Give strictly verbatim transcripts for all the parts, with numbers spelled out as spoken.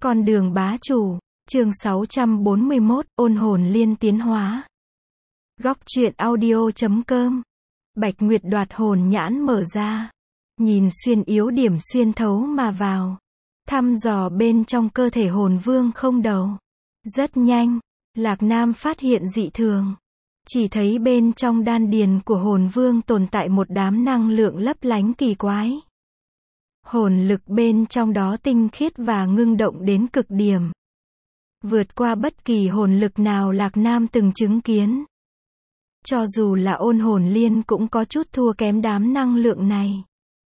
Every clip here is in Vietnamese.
Con đường bá chủ, chương sáu trăm bốn mươi mốt, ôn hồn liên tiến hóa. Góc truyện audio chấm com. Bạch Nguyệt đoạt hồn nhãn mở ra. Nhìn xuyên yếu điểm xuyên thấu mà vào. Thăm dò bên trong cơ thể hồn vương không đầu. Rất nhanh, Lạc Nam phát hiện dị thường. Chỉ thấy bên trong đan điền của hồn vương tồn tại một đám năng lượng lấp lánh kỳ quái. Hồn lực bên trong đó tinh khiết và ngưng động đến cực điểm. Vượt qua bất kỳ hồn lực nào Lạc Nam từng chứng kiến. Cho dù là ôn hồn liên cũng có chút thua kém đám năng lượng này.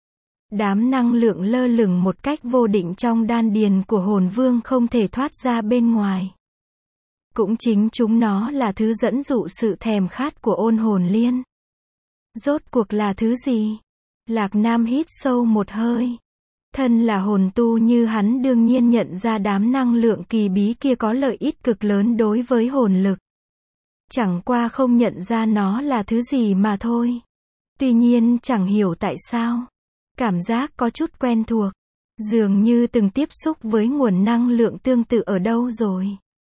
Đám năng lượng lơ lửng một cách vô định trong đan điền của hồn vương không thể thoát ra bên ngoài. Cũng chính chúng nó là thứ dẫn dụ sự thèm khát của ôn hồn liên. Rốt cuộc là thứ gì? Lạc Nam hít sâu một hơi. Thân là hồn tu như hắn đương nhiên nhận ra đám năng lượng kỳ bí kia có lợi ích cực lớn đối với hồn lực. Chẳng qua không nhận ra nó là thứ gì mà thôi. Tuy nhiên chẳng hiểu tại sao. Cảm giác có chút quen thuộc. Dường như từng tiếp xúc với nguồn năng lượng tương tự ở đâu rồi.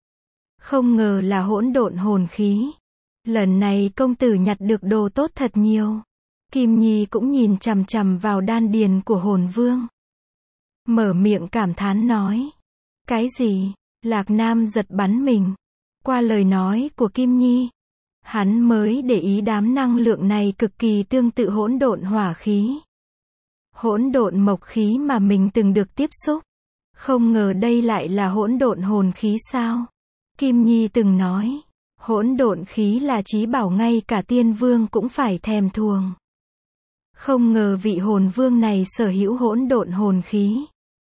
Không ngờ là hỗn độn hồn khí. Lần này công tử nhặt được đồ tốt thật nhiều. Kim Nhi cũng nhìn chằm chằm vào đan điền của hồn vương. Mở miệng cảm thán nói. Cái gì? Lạc Nam giật bắn mình. Qua lời nói của Kim Nhi, hắn mới để ý đám năng lượng này cực kỳ tương tự hỗn độn hỏa khí. Hỗn độn mộc khí mà mình từng được tiếp xúc. Không ngờ đây lại là hỗn độn hồn khí sao? Kim Nhi từng nói, hỗn độn khí là chí bảo ngay cả tiên vương cũng phải thèm thuồng. Không ngờ vị hồn vương này sở hữu hỗn độn hồn khí.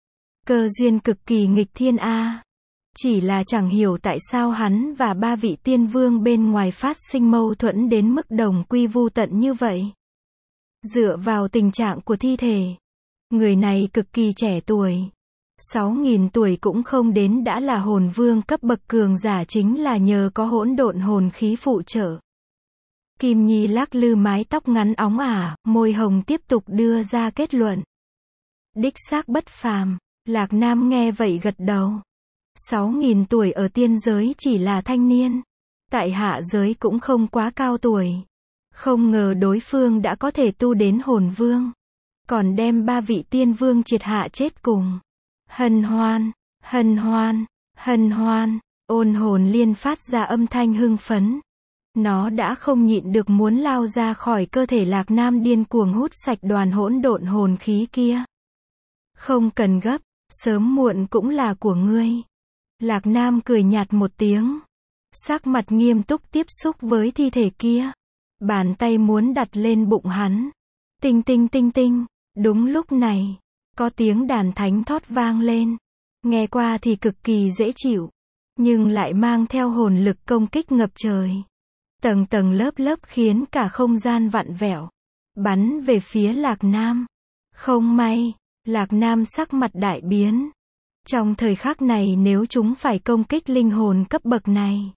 Cơ duyên cực kỳ nghịch thiên a. Chỉ là chẳng hiểu tại sao hắn và ba vị tiên vương bên ngoài phát sinh mâu thuẫn đến mức đồng quy vu tận như vậy. Dựa vào tình trạng của thi thể, người này cực kỳ trẻ tuổi. sáu nghìn tuổi cũng không đến đã là hồn vương cấp bậc cường giả chính là nhờ có hỗn độn hồn khí phụ trợ. Kim Nhi lắc lư mái tóc ngắn óng ả, môi hồng tiếp tục đưa ra kết luận. Đích xác bất phàm. Lạc Nam nghe vậy gật đầu. sáu nghìn tuổi ở tiên giới chỉ là thanh niên. Tại hạ giới cũng không quá cao tuổi. Không ngờ đối phương đã có thể tu đến hồn vương. Còn đem ba vị tiên vương triệt hạ chết cùng. Hân hoan, hân hoan, hân hoan. Ôn hồn liên phát ra âm thanh hưng phấn. Nó đã không nhịn được muốn lao ra khỏi cơ thể Lạc Nam điên cuồng hút sạch đoàn hỗn độn hồn khí kia. Không cần gấp, sớm muộn cũng là của ngươi. Lạc Nam cười nhạt một tiếng. Sắc mặt nghiêm túc tiếp xúc với thi thể kia. Bàn tay muốn đặt lên bụng hắn. Tinh tinh tinh tinh. Đúng lúc này, có tiếng đàn thánh thót vang lên. Nghe qua thì cực kỳ dễ chịu. Nhưng lại mang theo hồn lực công kích ngập trời. Tầng tầng lớp lớp khiến cả không gian vặn vẹo. Bắn về phía Lạc Nam. Không may, Lạc Nam sắc mặt đại biến. Trong thời khắc này nếu chúng phải công kích linh hồn cấp bậc này.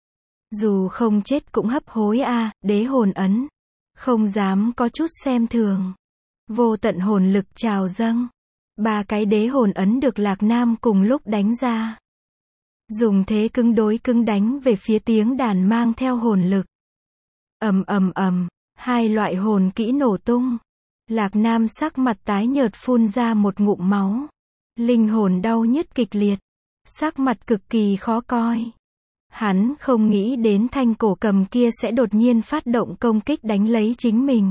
Dù không chết cũng hấp hối a, à, đế hồn ấn. Không dám có chút xem thường. Vô tận hồn lực trào dâng. Ba cái đế hồn ấn được Lạc Nam cùng lúc đánh ra. Dùng thế cứng đối cứng đánh về phía tiếng đàn mang theo hồn lực. Ầm ầm ầm, hai loại hồn kỹ nổ tung. Lạc Nam sắc mặt tái nhợt phun ra một ngụm máu. Linh hồn đau nhức kịch liệt. Sắc mặt cực kỳ khó coi. Hắn không nghĩ đến thanh cổ cầm kia sẽ đột nhiên phát động công kích đánh lấy chính mình.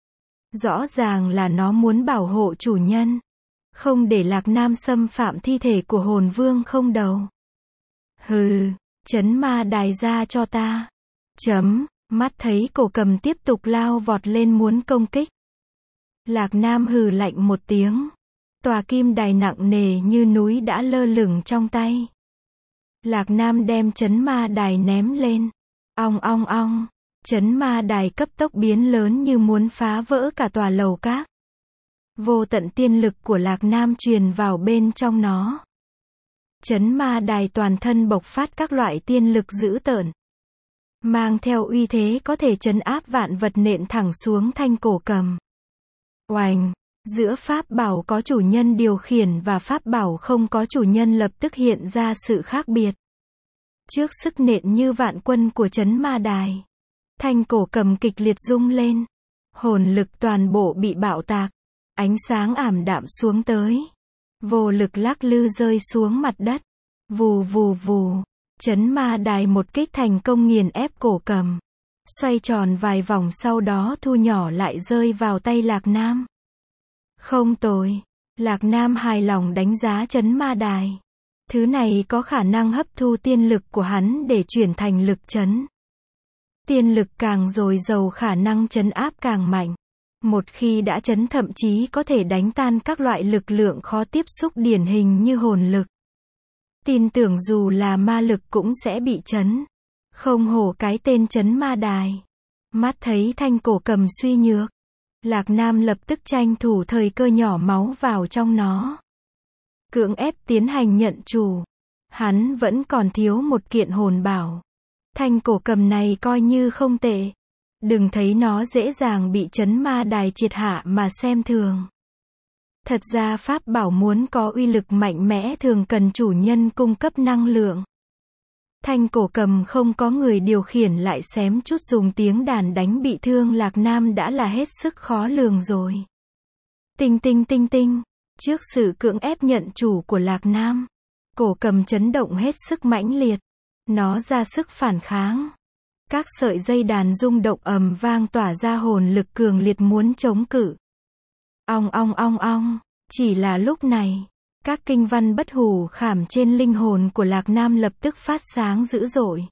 Rõ ràng là nó muốn bảo hộ chủ nhân. Không để Lạc Nam xâm phạm thi thể của hồn vương không đầu. Hừ, chấn ma đài ra cho ta. Chấm, mắt thấy cổ cầm tiếp tục lao vọt lên muốn công kích. Lạc Nam hừ lạnh một tiếng. Tòa kim đài nặng nề như núi đã lơ lửng trong tay. Lạc Nam đem chấn ma đài ném lên. Ong ong ong. Chấn ma đài cấp tốc biến lớn như muốn phá vỡ cả tòa lầu các. Vô tận tiên lực của Lạc Nam truyền vào bên trong nó. Chấn ma đài toàn thân bộc phát các loại tiên lực dữ tợn. Mang theo uy thế có thể trấn áp vạn vật nện thẳng xuống thanh cổ cầm. Oành, Giữa pháp bảo có chủ nhân điều khiển và pháp bảo không có chủ nhân lập tức hiện ra sự khác biệt. Trước sức nện như vạn quân của trấn ma đài, thanh cổ cầm kịch liệt rung lên. Hồn lực toàn bộ bị bạo tạc. Ánh sáng ảm đạm xuống tới. Vô lực lắc lư rơi xuống mặt đất. Vù vù vù. Trấn ma đài một kích thành công nghiền ép cổ cầm. Xoay tròn vài vòng sau đó thu nhỏ lại rơi vào tay Lạc Nam. Không tồi. Lạc Nam hài lòng đánh giá trấn ma đài. Thứ này có khả năng hấp thu tiên lực của hắn để chuyển thành lực trấn. Tiên lực càng dồi dào khả năng trấn áp càng mạnh. Một khi đã trấn thậm chí có thể đánh tan các loại lực lượng khó tiếp xúc điển hình như hồn lực. Tin tưởng dù là ma lực cũng sẽ bị trấn. Không hổ cái tên trấn ma đài. Mắt thấy thanh cổ cầm suy nhược. Lạc Nam lập tức tranh thủ thời cơ nhỏ máu vào trong nó. Cưỡng ép tiến hành nhận chủ. Hắn vẫn còn thiếu một kiện hồn bảo. Thanh cổ cầm này coi như không tệ. Đừng thấy nó dễ dàng bị trấn ma đài triệt hạ mà xem thường. Thật ra pháp bảo muốn có uy lực mạnh mẽ thường cần chủ nhân cung cấp năng lượng. Thanh cổ cầm không có người điều khiển lại xém chút dùng tiếng đàn đánh bị thương Lạc Nam đã là hết sức khó lường rồi. Tinh tinh tinh tinh. Trước sự cưỡng ép nhận chủ của Lạc Nam, cổ cầm chấn động hết sức mãnh liệt. Nó ra sức phản kháng. Các sợi dây đàn rung động ầm vang tỏa ra hồn lực cường liệt muốn chống cự. Ong ong ong ong. Chỉ là lúc này, các kinh văn bất hủ khảm trên linh hồn của Lạc Nam lập tức phát sáng dữ dội.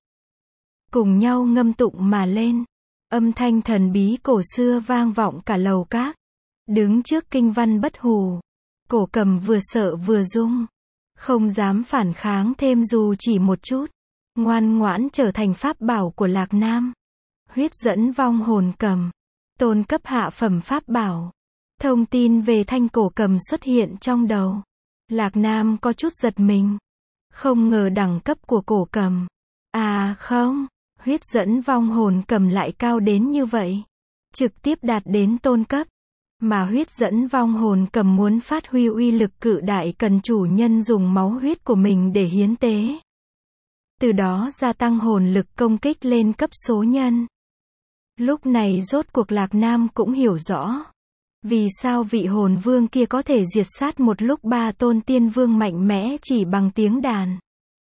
Cùng nhau ngâm tụng mà lên. Âm thanh thần bí cổ xưa vang vọng cả lầu các. Đứng trước kinh văn bất hủ, cổ cầm vừa sợ vừa rung. Không dám phản kháng thêm dù chỉ một chút. Ngoan ngoãn trở thành pháp bảo của Lạc Nam. Huyết dẫn vong hồn cầm. Tôn cấp hạ phẩm pháp bảo. Thông tin về thanh cổ cầm xuất hiện trong đầu. Lạc Nam có chút giật mình. Không ngờ đẳng cấp của cổ cầm. À không, huyết dẫn vong hồn cầm lại cao đến như vậy. Trực tiếp đạt đến tôn cấp. Mà huyết dẫn vong hồn cầm muốn phát huy uy lực cự đại cần chủ nhân dùng máu huyết của mình để hiến tế. Từ đó gia tăng hồn lực công kích lên cấp số nhân. Lúc này rốt cuộc Lạc Nam cũng hiểu rõ. Vì sao vị hồn vương kia có thể diệt sát một lúc ba tôn tiên vương mạnh mẽ chỉ bằng tiếng đàn.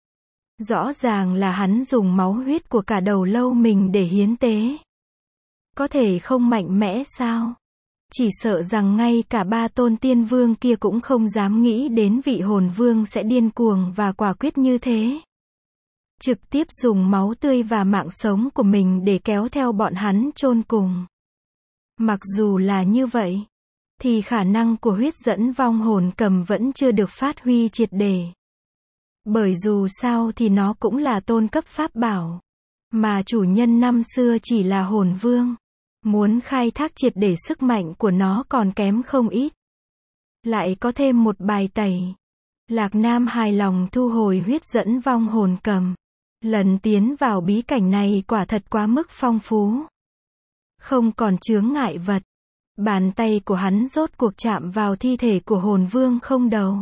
Rõ ràng là hắn dùng máu huyết của cả đầu lâu mình để hiến tế. Có thể không mạnh mẽ sao? Chỉ sợ rằng ngay cả ba tôn tiên vương kia cũng không dám nghĩ đến vị hồn vương sẽ điên cuồng và quả quyết như thế. Trực tiếp dùng máu tươi và mạng sống của mình để kéo theo bọn hắn chôn cùng. Mặc dù là như vậy, thì khả năng của huyết dẫn vong hồn cầm vẫn chưa được phát huy triệt để. Bởi dù sao thì nó cũng là tôn cấp pháp bảo. Mà chủ nhân năm xưa chỉ là hồn vương. Muốn khai thác triệt để sức mạnh của nó còn kém không ít. Lại có thêm một bài tẩy. Lạc Nam hài lòng thu hồi huyết dẫn vong hồn cầm. Lần tiến vào bí cảnh này quả thật quá mức phong phú. Không còn chướng ngại vật. Bàn tay của hắn rốt cuộc chạm vào thi thể của hồn vương không đầu.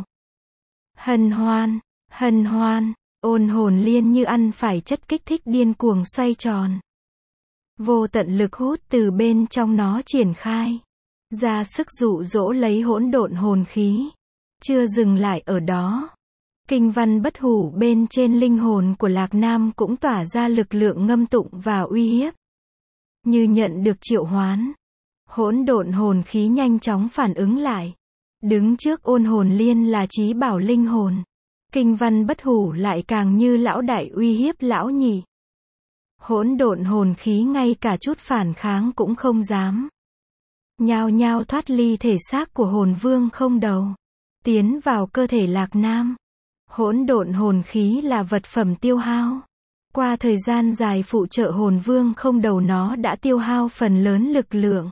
Hân hoan, hân hoan, ôn hồn liên như ăn phải chất kích thích điên cuồng xoay tròn. Vô tận lực hút từ bên trong nó triển khai. Ra sức dụ dỗ lấy hỗn độn hồn khí. Chưa dừng lại ở đó. Kinh văn bất hủ bên trên linh hồn của Lạc Nam cũng tỏa ra lực lượng ngâm tụng và uy hiếp. Như nhận được triệu hoán. Hỗn độn hồn khí nhanh chóng phản ứng lại. Đứng trước ôn hồn liên là chí bảo linh hồn. Kinh văn bất hủ lại càng như lão đại uy hiếp lão nhị. Hỗn độn hồn khí ngay cả chút phản kháng cũng không dám. Nhao nhao thoát ly thể xác của hồn vương không đầu. Tiến vào cơ thể Lạc Nam. Hỗn độn hồn khí là vật phẩm tiêu hao. Qua thời gian dài phụ trợ hồn vương không đầu nó đã tiêu hao phần lớn lực lượng.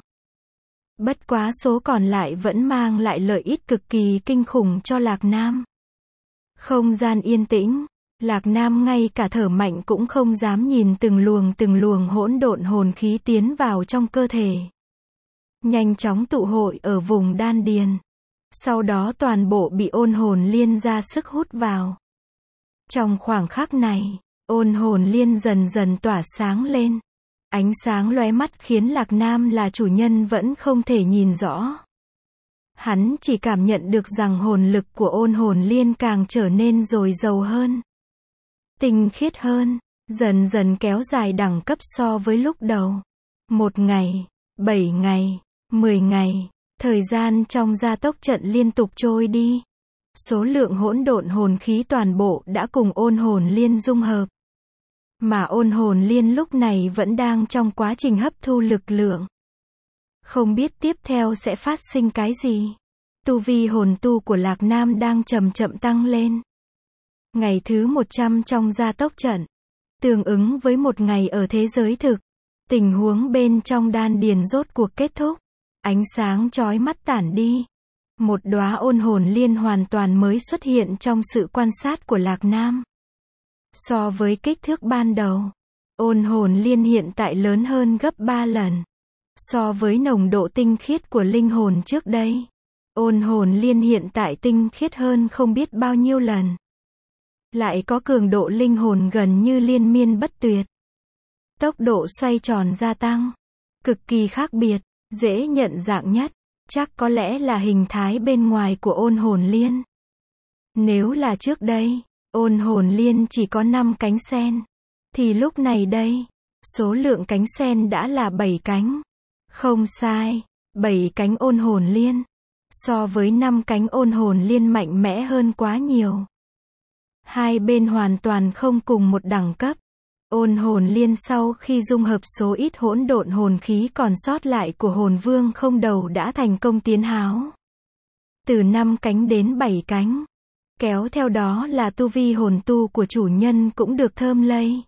Bất quá số còn lại vẫn mang lại lợi ích cực kỳ kinh khủng cho Lạc Nam. Không gian yên tĩnh. Lạc Nam ngay cả thở mạnh cũng không dám nhìn từng luồng từng luồng hỗn độn hồn khí tiến vào trong cơ thể. nhanh chóng tụ hội ở vùng đan điền. Sau đó toàn bộ bị ôn hồn liên ra sức hút vào. Trong khoảng khắc này, ôn hồn liên dần dần tỏa sáng lên. Ánh sáng lóe mắt khiến Lạc Nam là chủ nhân vẫn không thể nhìn rõ. Hắn chỉ cảm nhận được rằng hồn lực của ôn hồn liên càng trở nên dồi dào hơn, tinh khiết hơn, dần dần kéo dài đẳng cấp so với lúc đầu. Một ngày, bảy ngày, mười ngày, thời gian trong gia tốc trận liên tục trôi đi. Số lượng hỗn độn hồn khí toàn bộ đã cùng ôn hồn liên dung hợp. Mà ôn hồn liên lúc này vẫn đang trong quá trình hấp thu lực lượng. Không biết tiếp theo sẽ phát sinh cái gì. Tu vi hồn tu của Lạc Nam đang chậm chậm tăng lên. Ngày thứ một trăm trong gia tốc trận, tương ứng với một ngày ở thế giới thực. Tình huống bên trong đan điền rốt cuộc kết thúc. Ánh sáng chói mắt tản đi. Một đóa ôn hồn liên hoàn toàn mới xuất hiện trong sự quan sát của Lạc Nam. So với kích thước ban đầu, ôn hồn liên hiện tại lớn hơn gấp ba lần. So với nồng độ tinh khiết của linh hồn trước đây, ôn hồn liên hiện tại tinh khiết hơn không biết bao nhiêu lần. Lại có cường độ linh hồn gần như liên miên bất tuyệt. Tốc độ xoay tròn gia tăng, cực kỳ khác biệt, dễ nhận dạng nhất, chắc có lẽ là hình thái bên ngoài của ôn hồn liên. Nếu là trước đây, ôn hồn liên chỉ có năm cánh sen, thì lúc này đây, số lượng cánh sen đã là bảy cánh. Không sai, bảy cánh ôn hồn liên, so với năm cánh ôn hồn liên mạnh mẽ hơn quá nhiều. Hai bên hoàn toàn không cùng một đẳng cấp. Ôn hồn liên sau khi dung hợp số ít hỗn độn hồn khí còn sót lại của hồn vương không đầu đã thành công tiến háo. Từ năm cánh đến bảy cánh. Kéo theo đó là tu vi hồn tu của chủ nhân cũng được thơm lây.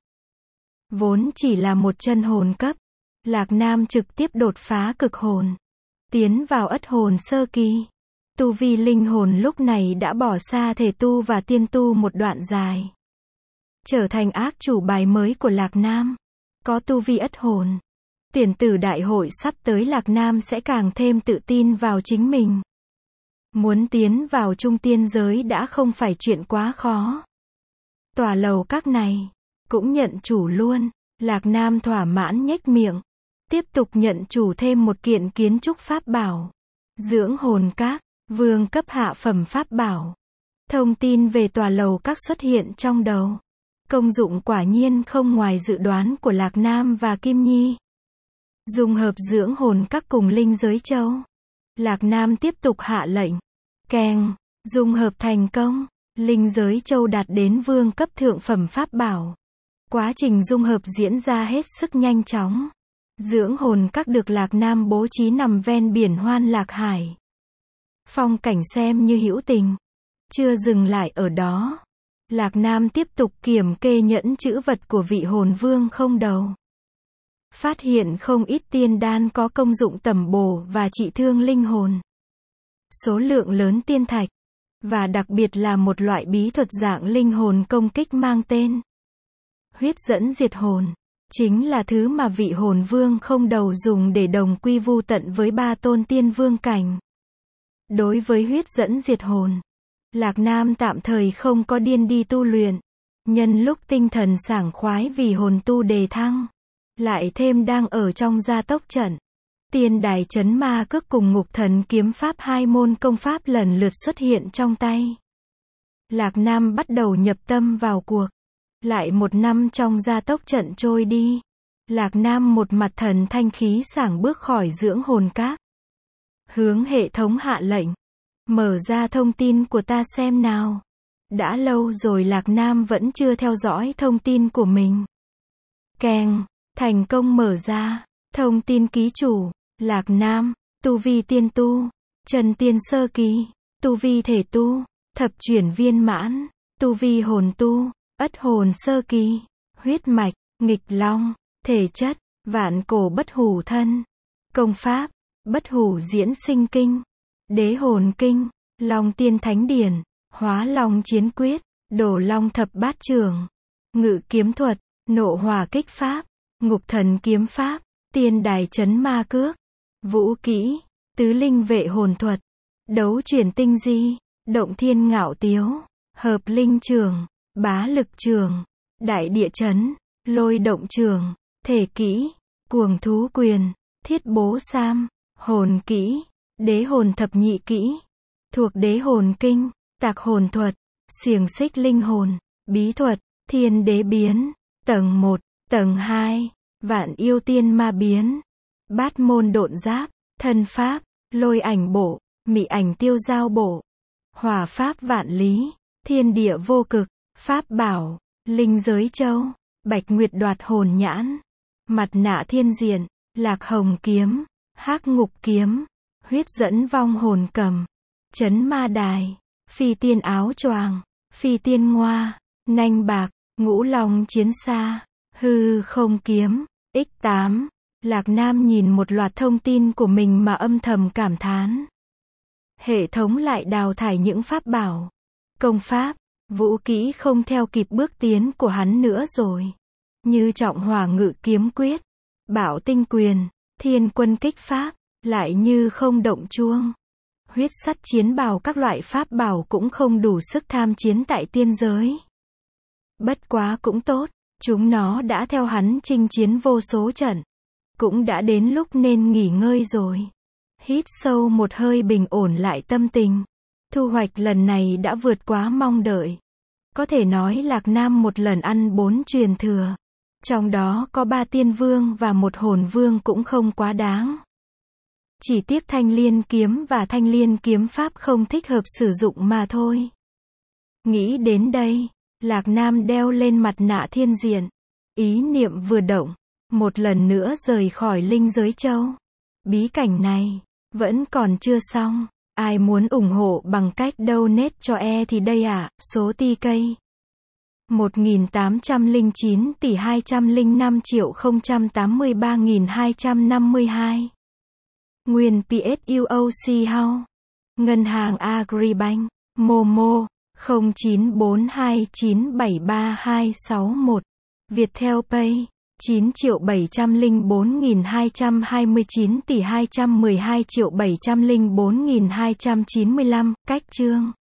Vốn chỉ là một chân hồn cấp, Lạc Nam trực tiếp đột phá cực hồn, tiến vào ất hồn sơ kỳ. Tu vi linh hồn lúc này đã bỏ xa thể tu và tiên tu một đoạn dài. Trở thành ác chủ bài mới của Lạc Nam. Có tu vi ất hồn. Tiền tử đại hội sắp tới Lạc Nam sẽ càng thêm tự tin vào chính mình. Muốn tiến vào trung tiên giới đã không phải chuyện quá khó. Tòa lầu các này, cũng nhận chủ luôn. Lạc Nam thỏa mãn nhếch miệng. Tiếp tục nhận chủ thêm một kiện kiến trúc pháp bảo. Dưỡng hồn các, vương cấp hạ phẩm pháp bảo. Thông tin về tòa lầu các xuất hiện trong đầu. Công dụng quả nhiên không ngoài dự đoán của Lạc Nam và Kim Nhi. Dung hợp dưỡng hồn các cùng linh giới châu. Lạc Nam tiếp tục hạ lệnh. Keng, dung hợp thành công. Linh giới châu đạt đến vương cấp thượng phẩm pháp bảo. Quá trình dung hợp diễn ra hết sức nhanh chóng. Dưỡng hồn các được Lạc Nam bố trí nằm ven biển Hoan Lạc Hải. Phong cảnh xem như hữu tình. Chưa dừng lại ở đó. Lạc Nam tiếp tục kiểm kê nhẫn chữ vật của vị hồn vương không đầu. Phát hiện không ít tiên đan có công dụng tẩm bổ và trị thương linh hồn. Số lượng lớn tiên thạch. Và đặc biệt là một loại bí thuật dạng linh hồn công kích mang tên huyết dẫn diệt hồn. Chính là thứ mà vị hồn vương không đầu dùng để đồng quy vu tận với ba tôn tiên vương cảnh. Đối với huyết dẫn diệt hồn, Lạc Nam tạm thời không có điên đi tu luyện. Nhân lúc tinh thần sảng khoái vì hồn tu đề thăng. Lại thêm đang ở trong gia tốc trận. Tiên đài chấn ma cước cùng ngục thần kiếm pháp hai môn công pháp lần lượt xuất hiện trong tay. Lạc Nam bắt đầu nhập tâm vào cuộc. Lại một năm trong gia tốc trận trôi đi. Lạc Nam một mặt thần thanh khí sảng bước khỏi dưỡng hồn các. Hướng hệ thống hạ lệnh. Mở ra thông tin của ta xem nào. Đã lâu rồi Lạc Nam vẫn chưa theo dõi thông tin của mình. Keng, thành công mở ra. Thông tin ký chủ. Lạc Nam, tu vi tiên tu. Trần tiên sơ kỳ. Tu vi thể tu. Thập chuyển viên mãn. Tu vi hồn tu. Ất hồn sơ kỳ. Huyết mạch, nghịch long. Thể chất, vạn cổ bất hủ thân. Công pháp, bất hủ diễn sinh kinh. Đế hồn kinh. Long tiên thánh điển. Hóa long chiến quyết. Đổ long thập bát trường. Ngự kiếm thuật. Nộ hỏa kích pháp. Ngục thần kiếm pháp. Tiên đài chấn ma cước. Vũ kỹ, tứ linh vệ hồn thuật, đấu chuyển tinh di, động thiên ngạo tiếu, hợp linh trường, bá lực trường, đại địa chấn, lôi động trường, thể kỹ, cuồng thú quyền, thiết bố sam, hồn kỹ, đế hồn thập nhị kỹ, thuộc đế hồn kinh, tạc hồn thuật, xiềng xích linh hồn, bí thuật, thiên đế biến, tầng một, tầng hai, vạn yêu tiên ma biến, bát môn độn giáp, thân pháp, lôi ảnh bổ, mị ảnh tiêu giao bổ, hỏa pháp vạn lý, thiên địa vô cực, pháp bảo, linh giới châu, bạch nguyệt đoạt hồn nhãn, mặt nạ thiên diện, lạc hồng kiếm, hắc ngục kiếm, huyết dẫn vong hồn cầm, chấn ma đài, phi tiên áo choàng, phi tiên ngoa, nanh bạc, ngũ long chiến xa, hư không kiếm, x tám. Lạc Nam nhìn một loạt thông tin của mình mà âm thầm cảm thán. Hệ thống lại đào thải những pháp bảo, công pháp, vũ kỹ không theo kịp bước tiến của hắn nữa rồi. Như trọng hỏa ngự kiếm quyết, bảo tinh quyền, thiên quân kích pháp, lại như không động chuông. Huyết sắt chiến bào các loại pháp bảo cũng không đủ sức tham chiến tại tiên giới. Bất quá cũng tốt, chúng nó đã theo hắn chinh chiến vô số trận. Cũng đã đến lúc nên nghỉ ngơi rồi. Hít sâu một hơi bình ổn lại tâm tình. Thu hoạch lần này đã vượt quá mong đợi. Có thể nói Lạc Nam một lần ăn bốn truyền thừa. Trong đó có ba tiên vương và một hồn vương cũng không quá đáng. Chỉ tiếc thanh liên kiếm và thanh liên kiếm pháp không thích hợp sử dụng mà thôi. Nghĩ đến đây, Lạc Nam đeo lên mặt nạ thiên diện. Ý niệm vừa động, một lần nữa rời khỏi linh giới châu. Bí cảnh này vẫn còn chưa xong. Ai muốn ủng hộ bằng cách donate cho e thì đây ạ, à, số tê ca một nghìn tám trăm lẻ chín tỷ hai trăm lẻ năm triệu không trăm tám mươi ba nghìn hai trăm năm mươi hai. Nguyên pê ét u o xê House, Ngân hàng Agribank, Momo, không chín bốn hai chín bảy ba hai sáu một, Viettel Pay, chín triệu bảy trăm lẻ bốn nghìn hai trăm hai mươi chín tỷ hai trăm mười hai triệu bảy trăm lẻ bốn nghìn hai trăm chín mươi lăm, cách chương.